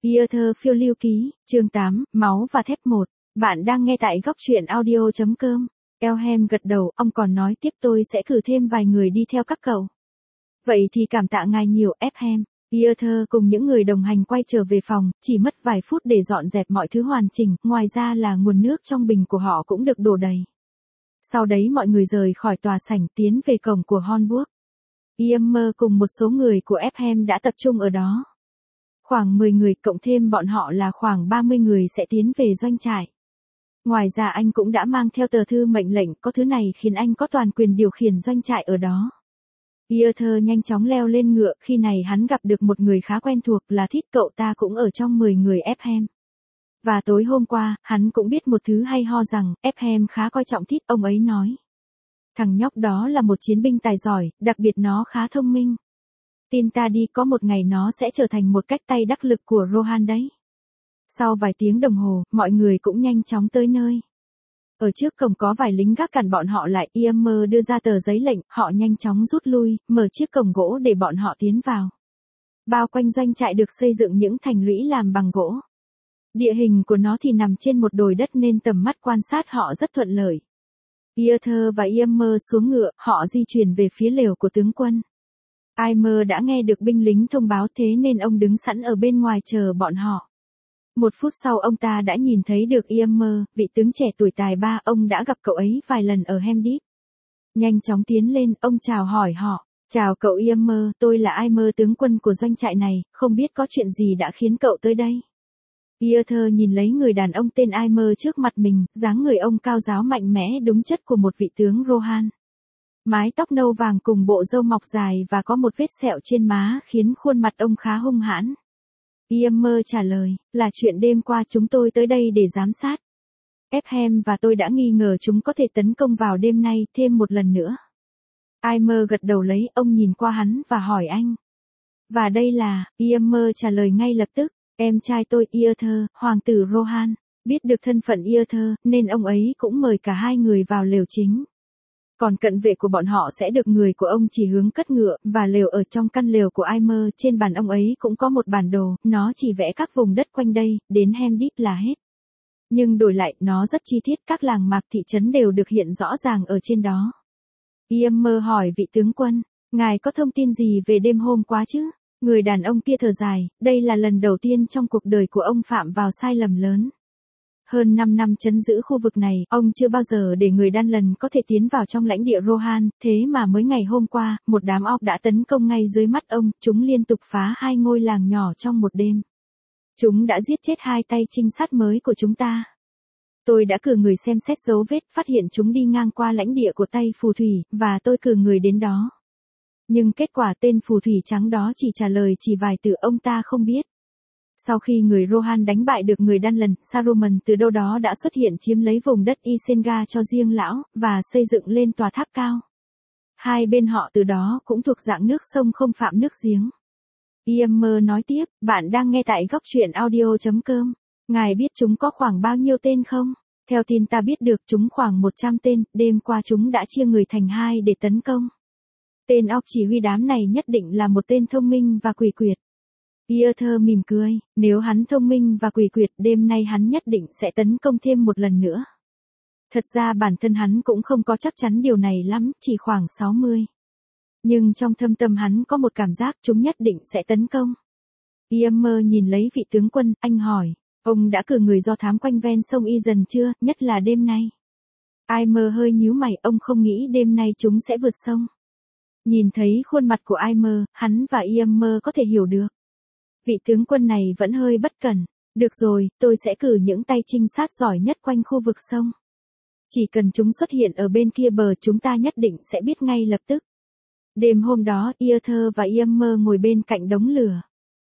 Theater phiêu lưu ký, chương 8, máu và thép 1. Bạn đang nghe tại góc truyện audio.com. Elhem gật đầu, ông còn nói tiếp tôi sẽ cử thêm vài người đi theo các cậu. Vậy thì cảm tạ ngài nhiều, Elhem. Theater cùng những người đồng hành quay trở về phòng, chỉ mất vài phút để dọn dẹp mọi thứ hoàn chỉnh, ngoài ra là nguồn nước trong bình của họ cũng được đổ đầy. Sau đấy mọi người rời khỏi tòa sảnh tiến về cổng của Hornburg. Ymer cùng một số người của Elhem đã tập trung ở đó. Khoảng 10 người cộng thêm bọn họ là khoảng 30 người sẽ tiến về doanh trại. Ngoài ra anh cũng đã mang theo tờ thư mệnh lệnh, có thứ này khiến anh có toàn quyền điều khiển doanh trại ở đó. Theater nhanh chóng leo lên ngựa, khi này hắn gặp được một người khá quen thuộc là Thít, cậu ta cũng ở trong 10 người Elhem. Và tối hôm qua, hắn cũng biết một thứ hay ho rằng, Elhem khá coi trọng Thít, ông ấy nói. Thằng nhóc đó là một chiến binh tài giỏi, đặc biệt nó khá thông minh. Tin ta đi, có một ngày nó sẽ trở thành một cách tay đắc lực của Rohan đấy. Sau vài tiếng đồng hồ, mọi người cũng nhanh chóng tới nơi. Ở trước cổng có vài lính gác cản bọn họ lại, Ymer đưa ra tờ giấy lệnh, họ nhanh chóng rút lui, mở chiếc cổng gỗ để bọn họ tiến vào. Bao quanh doanh trại được xây dựng những thành lũy làm bằng gỗ. Địa hình của nó thì nằm trên một đồi đất nên tầm mắt quan sát họ rất thuận lợi. Theater và Ymer xuống ngựa, họ di chuyển về phía lều của tướng quân. Ymer đã nghe được binh lính thông báo thế nên ông đứng sẵn ở bên ngoài chờ bọn họ. Một phút sau ông ta đã nhìn thấy được Ymer, vị tướng trẻ tuổi tài ba, ông đã gặp cậu ấy vài lần ở Hemdeep. Nhanh chóng tiến lên, ông chào hỏi họ. Chào cậu Ymer, tôi là Ymer, tướng quân của doanh trại này, không biết có chuyện gì đã khiến cậu tới đây. Theater nhìn lấy người đàn ông tên Ymer trước mặt mình, dáng người ông cao ráo mạnh mẽ đúng chất của một vị tướng Rohan. Mái tóc nâu vàng cùng bộ râu mọc dài và có một vết sẹo trên má khiến khuôn mặt ông khá hung hãn. Ymer trả lời, là chuyện đêm qua chúng tôi tới đây để giám sát. Elhem và tôi đã nghi ngờ chúng có thể tấn công vào đêm nay thêm một lần nữa. Ymer gật đầu lấy, ông nhìn qua hắn và hỏi anh. Và đây là, Ymer trả lời ngay lập tức, em trai tôi Theater, hoàng tử Rohan. Biết được thân phận Theater, nên ông ấy cũng mời cả hai người vào lều chính. Còn cận vệ của bọn họ sẽ được người của ông chỉ hướng cất ngựa, và lều ở trong căn lều của Ymer, trên bàn ông ấy cũng có một bản đồ, nó chỉ vẽ các vùng đất quanh đây, đến Hemdeep là hết. Nhưng đổi lại, nó rất chi tiết, các làng mạc thị trấn đều được hiện rõ ràng ở trên đó. Ymer hỏi vị tướng quân, ngài có thông tin gì về đêm hôm qua chứ? Người đàn ông kia thở dài, đây là lần đầu tiên trong cuộc đời của ông phạm vào sai lầm lớn. Hơn 5 năm trấn giữ khu vực này, ông chưa bao giờ để người Đan lần có thể tiến vào trong lãnh địa Rohan, thế mà mới ngày hôm qua, một đám orc đã tấn công ngay dưới mắt ông, chúng liên tục phá 2 ngôi làng nhỏ trong một đêm. Chúng đã giết chết 2 tay trinh sát mới của chúng ta. Tôi đã cử người xem xét dấu vết, phát hiện chúng đi ngang qua lãnh địa của tay phù thủy, và tôi cử người đến đó. Nhưng kết quả tên phù thủy trắng đó chỉ trả lời chỉ vài từ, ông ta không biết. Sau khi người Rohan đánh bại được người Đan lần, Saruman từ đâu đó đã xuất hiện chiếm lấy vùng đất Isenga cho riêng lão, và xây dựng lên tòa tháp cao. Hai bên họ từ đó cũng thuộc dạng nước sông không phạm nước giếng. Ymer nói tiếp, bạn đang nghe tại góc truyện audio.com. Ngài biết chúng có khoảng bao nhiêu tên không? Theo tin ta biết được chúng khoảng 100 tên, đêm qua chúng đã chia người thành 2 để tấn công. Tên orc chỉ huy đám này nhất định là một tên thông minh và quỷ quyệt. Theater mỉm cười, nếu hắn thông minh và quỷ quyệt, đêm nay hắn nhất định sẽ tấn công thêm một lần nữa. Thật ra bản thân hắn cũng không có chắc chắn điều này lắm, chỉ khoảng 60. Nhưng trong thâm tâm hắn có một cảm giác chúng nhất định sẽ tấn công. Ymer nhìn lấy vị tướng quân, anh hỏi, ông đã cử người do thám quanh ven sông Isen chưa, nhất là đêm nay? Ymer hơi nhíu mày, ông không nghĩ đêm nay chúng sẽ vượt sông. Nhìn thấy khuôn mặt của Ymer, hắn và Ymer có thể hiểu được. Vị tướng quân này vẫn hơi bất cẩn. Được rồi, tôi sẽ cử những tay trinh sát giỏi nhất quanh khu vực sông. Chỉ cần chúng xuất hiện ở bên kia bờ, chúng ta nhất định sẽ biết ngay lập tức. Đêm hôm đó, Theater và Ymer ngồi bên cạnh đống lửa.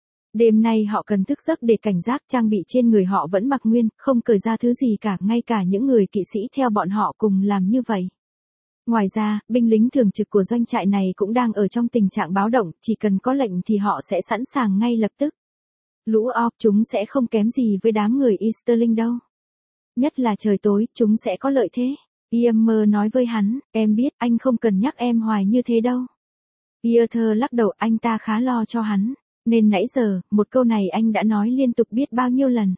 Đêm nay họ cần thức giấc để cảnh giác, trang bị trên người họ vẫn mặc nguyên, không cởi ra thứ gì cả, ngay cả những người kỵ sĩ theo bọn họ cùng làm như vậy. Ngoài ra, binh lính thường trực của doanh trại này cũng đang ở trong tình trạng báo động, chỉ cần có lệnh thì họ sẽ sẵn sàng ngay lập tức. Lũ orc chúng sẽ không kém gì với đám người Easterling đâu. Nhất là trời tối, chúng sẽ có lợi thế. Ymer nói với hắn, em biết, anh không cần nhắc em hoài như thế đâu. Theater lắc đầu, anh ta khá lo cho hắn. Nên nãy giờ, một câu này anh đã nói liên tục biết bao nhiêu lần.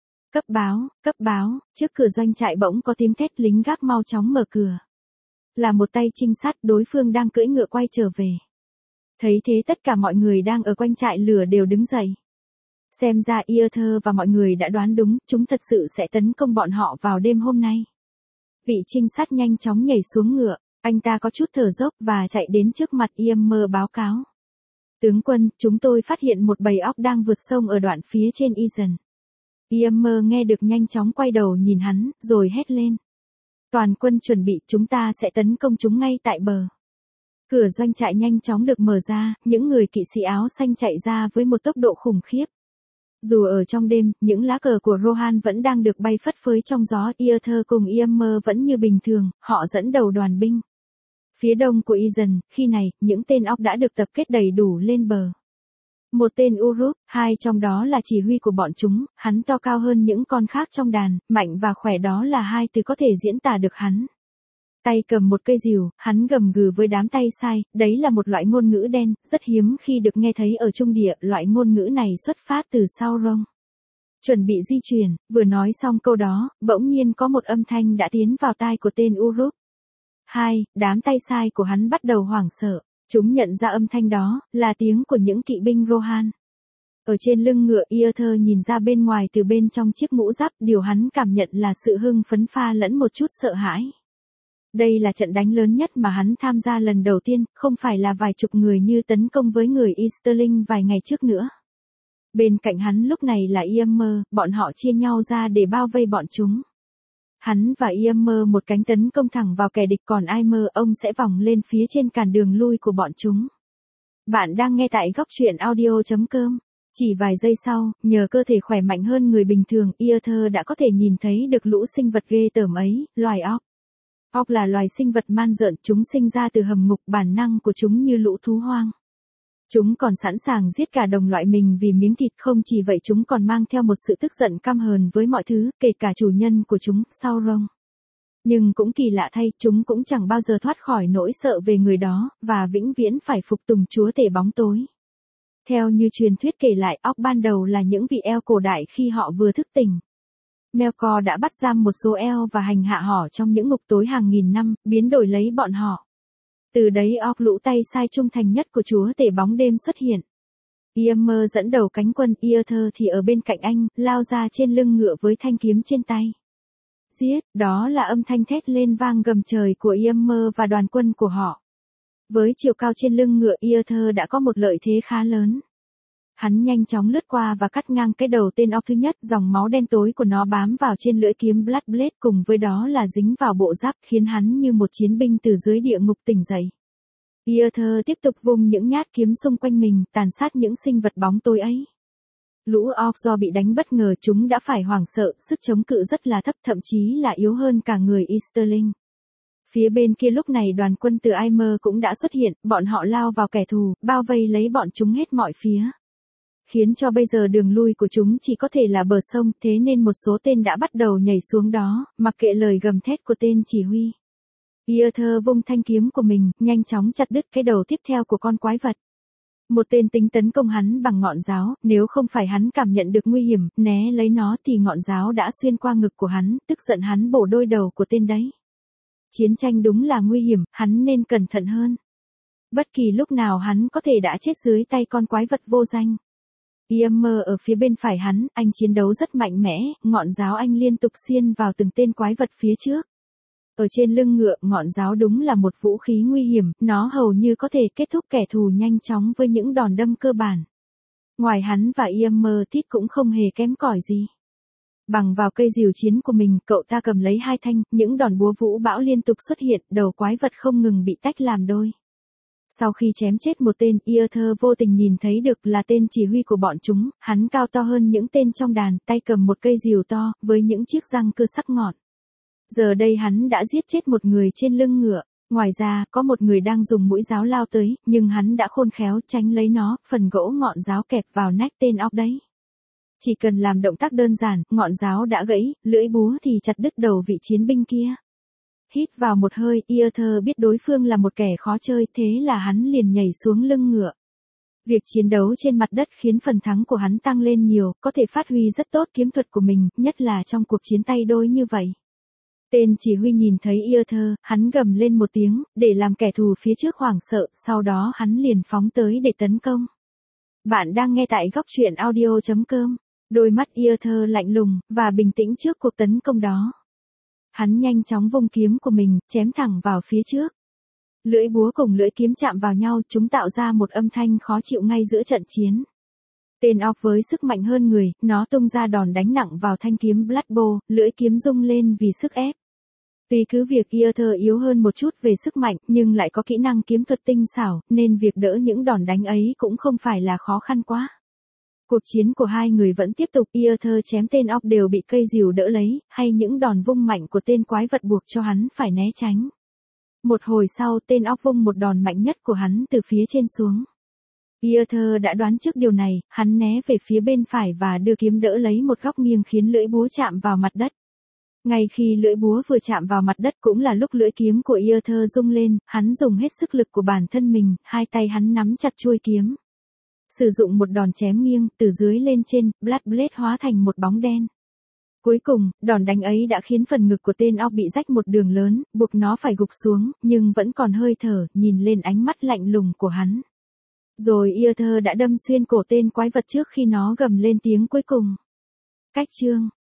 Cấp báo, trước cửa doanh trại bỗng có tiếng thét lính gác mau chóng mở cửa. Là một tay trinh sát, đối phương đang cưỡi ngựa quay trở về. Thấy thế tất cả mọi người đang ở quanh trại lửa đều đứng dậy. Xem ra Arthur và mọi người đã đoán đúng, chúng thật sự sẽ tấn công bọn họ vào đêm hôm nay. Vị trinh sát nhanh chóng nhảy xuống ngựa, anh ta có chút thở dốc và chạy đến trước mặt Ymer báo cáo. Tướng quân, chúng tôi phát hiện một bầy óc đang vượt sông ở đoạn phía trên Eason. Ymer nghe được nhanh chóng quay đầu nhìn hắn, rồi hét lên. Toàn quân chuẩn bị, chúng ta sẽ tấn công chúng ngay tại bờ. Cửa doanh trại nhanh chóng được mở ra, những người kỵ sĩ áo xanh chạy ra với một tốc độ khủng khiếp. Dù ở trong đêm, những lá cờ của Rohan vẫn đang được bay phất phới trong gió, Arthur cùng Ymer vẫn như bình thường, họ dẫn đầu đoàn binh. Phía đông của Eason, khi này, những tên óc đã được tập kết đầy đủ lên bờ. Một tên Uruk, hai trong đó là chỉ huy của bọn chúng, hắn to cao hơn những con khác trong đàn, mạnh và khỏe đó là hai từ có thể diễn tả được hắn. Tay cầm một cây rìu, hắn gầm gừ với đám tay sai, đấy là một loại ngôn ngữ đen, rất hiếm khi được nghe thấy ở Trung Địa, loại ngôn ngữ này xuất phát từ Sauron. Chuẩn bị di chuyển, vừa nói xong câu đó, bỗng nhiên có một âm thanh đã tiến vào tai của tên Uruk. Đám tay sai của hắn bắt đầu hoảng sợ, chúng nhận ra âm thanh đó, là tiếng của những kỵ binh Rohan. Ở trên lưng ngựa Arthur nhìn ra bên ngoài từ bên trong chiếc mũ giáp, điều hắn cảm nhận là sự hưng phấn pha lẫn một chút sợ hãi. Đây là trận đánh lớn nhất mà hắn tham gia lần đầu tiên, không phải là vài chục người như tấn công với người Easterling vài ngày trước nữa. Bên cạnh hắn lúc này là Ymer, bọn họ chia nhau ra để bao vây bọn chúng. Hắn và Ymer một cánh tấn công thẳng vào kẻ địch, còn Ymer ông sẽ vòng lên phía trên cản đường lui của bọn chúng. Bạn đang nghe tại góc truyện audio.com. Chỉ vài giây sau, nhờ cơ thể khỏe mạnh hơn người bình thường, Arthur đã có thể nhìn thấy được lũ sinh vật ghê tởm ấy, loài óc. Óc là loài sinh vật man rợn, chúng sinh ra từ hầm ngục, bản năng của chúng như lũ thú hoang. Chúng còn sẵn sàng giết cả đồng loại mình vì miếng thịt, không chỉ vậy chúng còn mang theo một sự tức giận căm hờn với mọi thứ, kể cả chủ nhân của chúng, Sauron. Nhưng cũng kỳ lạ thay, chúng cũng chẳng bao giờ thoát khỏi nỗi sợ về người đó, và vĩnh viễn phải phục tùng chúa tể bóng tối. Theo như truyền thuyết kể lại, óc ban đầu là những vị eo cổ đại khi họ vừa thức tỉnh. Melkor đã bắt giam một số eo và hành hạ họ trong những ngục tối hàng nghìn năm, biến đổi lấy bọn họ. Từ đấy óc lũ tay sai trung thành nhất của chúa tể bóng đêm xuất hiện. Ymer dẫn đầu cánh quân, Arthur thì ở bên cạnh anh, lao ra trên lưng ngựa với thanh kiếm trên tay. Giết, đó là âm thanh thét lên vang gầm trời của Ymer và đoàn quân của họ. Với chiều cao trên lưng ngựa, Arthur đã có một lợi thế khá lớn. Hắn nhanh chóng lướt qua và cắt ngang cái đầu tên óc thứ nhất, dòng máu đen tối của nó bám vào trên lưỡi kiếm Bloodblade, cùng với đó là dính vào bộ giáp, khiến hắn như một chiến binh từ dưới địa ngục tỉnh dậy. Arthur tiếp tục vung những nhát kiếm xung quanh mình, tàn sát những sinh vật bóng tối ấy. Lũ orc do bị đánh bất ngờ chúng đã phải hoảng sợ, sức chống cự rất là thấp, thậm chí là yếu hơn cả người Easterling. Phía bên kia lúc này đoàn quân từ Ymer cũng đã xuất hiện, bọn họ lao vào kẻ thù, bao vây lấy bọn chúng hết mọi phía. Khiến cho bây giờ đường lui của chúng chỉ có thể là bờ sông, thế nên một số tên đã bắt đầu nhảy xuống đó, mặc kệ lời gầm thét của tên chỉ huy. Arthur vung thanh kiếm của mình, nhanh chóng chặt đứt cái đầu tiếp theo của con quái vật. Một tên tính tấn công hắn bằng ngọn giáo, nếu không phải hắn cảm nhận được nguy hiểm, né lấy nó thì ngọn giáo đã xuyên qua ngực của hắn, tức giận hắn bổ đôi đầu của tên đấy. Chiến tranh đúng là nguy hiểm, hắn nên cẩn thận hơn. Bất kỳ lúc nào hắn có thể đã chết dưới tay con quái vật vô danh. Ymer ở phía bên phải hắn, anh chiến đấu rất mạnh mẽ, ngọn giáo anh liên tục xiên vào từng tên quái vật phía trước. Ở trên lưng ngựa, ngọn giáo đúng là một vũ khí nguy hiểm, nó hầu như có thể kết thúc kẻ thù nhanh chóng với những đòn đâm cơ bản. Ngoài hắn và Ymer, Tít cũng không hề kém cỏi gì. Bằng vào cây rìu chiến của mình, cậu ta cầm lấy hai thanh, những đòn búa vũ bão liên tục xuất hiện, đầu quái vật không ngừng bị tách làm đôi. Sau khi chém chết một tên, Arthur vô tình nhìn thấy được là tên chỉ huy của bọn chúng, hắn cao to hơn những tên trong đàn, tay cầm một cây rìu to, với những chiếc răng cưa sắc nhọn. Giờ đây hắn đã giết chết một người trên lưng ngựa, ngoài ra, có một người đang dùng mũi giáo lao tới, nhưng hắn đã khôn khéo tránh lấy nó, phần gỗ ngọn giáo kẹp vào nách tên óc đấy. Chỉ cần làm động tác đơn giản, ngọn giáo đã gãy, lưỡi búa thì chặt đứt đầu vị chiến binh kia. Hít vào một hơi, Arthur biết đối phương là một kẻ khó chơi, thế là hắn liền nhảy xuống lưng ngựa. Việc chiến đấu trên mặt đất khiến phần thắng của hắn tăng lên nhiều, có thể phát huy rất tốt kiếm thuật của mình, nhất là trong cuộc chiến tay đôi như vậy. Tên chỉ huy nhìn thấy Earthur, hắn gầm lên một tiếng, để làm kẻ thù phía trước hoảng sợ, sau đó hắn liền phóng tới để tấn công. Bạn đang nghe tại góc truyện audio.com. Đôi mắt Earthur lạnh lùng, và bình tĩnh trước cuộc tấn công đó. Hắn nhanh chóng vung kiếm của mình, chém thẳng vào phía trước. Lưỡi búa cùng lưỡi kiếm chạm vào nhau, chúng tạo ra một âm thanh khó chịu ngay giữa trận chiến. Tên orc với sức mạnh hơn người, nó tung ra đòn đánh nặng vào thanh kiếm Bloodbow, lưỡi kiếm rung lên vì sức ép. Tuy cứ việc Earthur yếu hơn một chút về sức mạnh, nhưng lại có kỹ năng kiếm thuật tinh xảo, nên việc đỡ những đòn đánh ấy cũng không phải là khó khăn quá. Cuộc chiến của hai người vẫn tiếp tục, Earthur chém tên orc đều bị cây rìu đỡ lấy, hay những đòn vung mạnh của tên quái vật buộc cho hắn phải né tránh. Một hồi sau, tên orc vung một đòn mạnh nhất của hắn từ phía trên xuống. Earthur đã đoán trước điều này, hắn né về phía bên phải và đưa kiếm đỡ lấy một góc nghiêng khiến lưỡi búa chạm vào mặt đất. Ngay khi lưỡi búa vừa chạm vào mặt đất cũng là lúc lưỡi kiếm của Earthur rung lên, hắn dùng hết sức lực của bản thân mình, hai tay hắn nắm chặt chuôi kiếm. Sử dụng một đòn chém nghiêng, từ dưới lên trên, Bloodblade hóa thành một bóng đen. Cuối cùng, đòn đánh ấy đã khiến phần ngực của tên orc bị rách một đường lớn, buộc nó phải gục xuống, nhưng vẫn còn hơi thở, nhìn lên ánh mắt lạnh lùng của hắn. Rồi Earthur đã đâm xuyên cổ tên quái vật trước khi nó gầm lên tiếng cuối cùng. Cách chương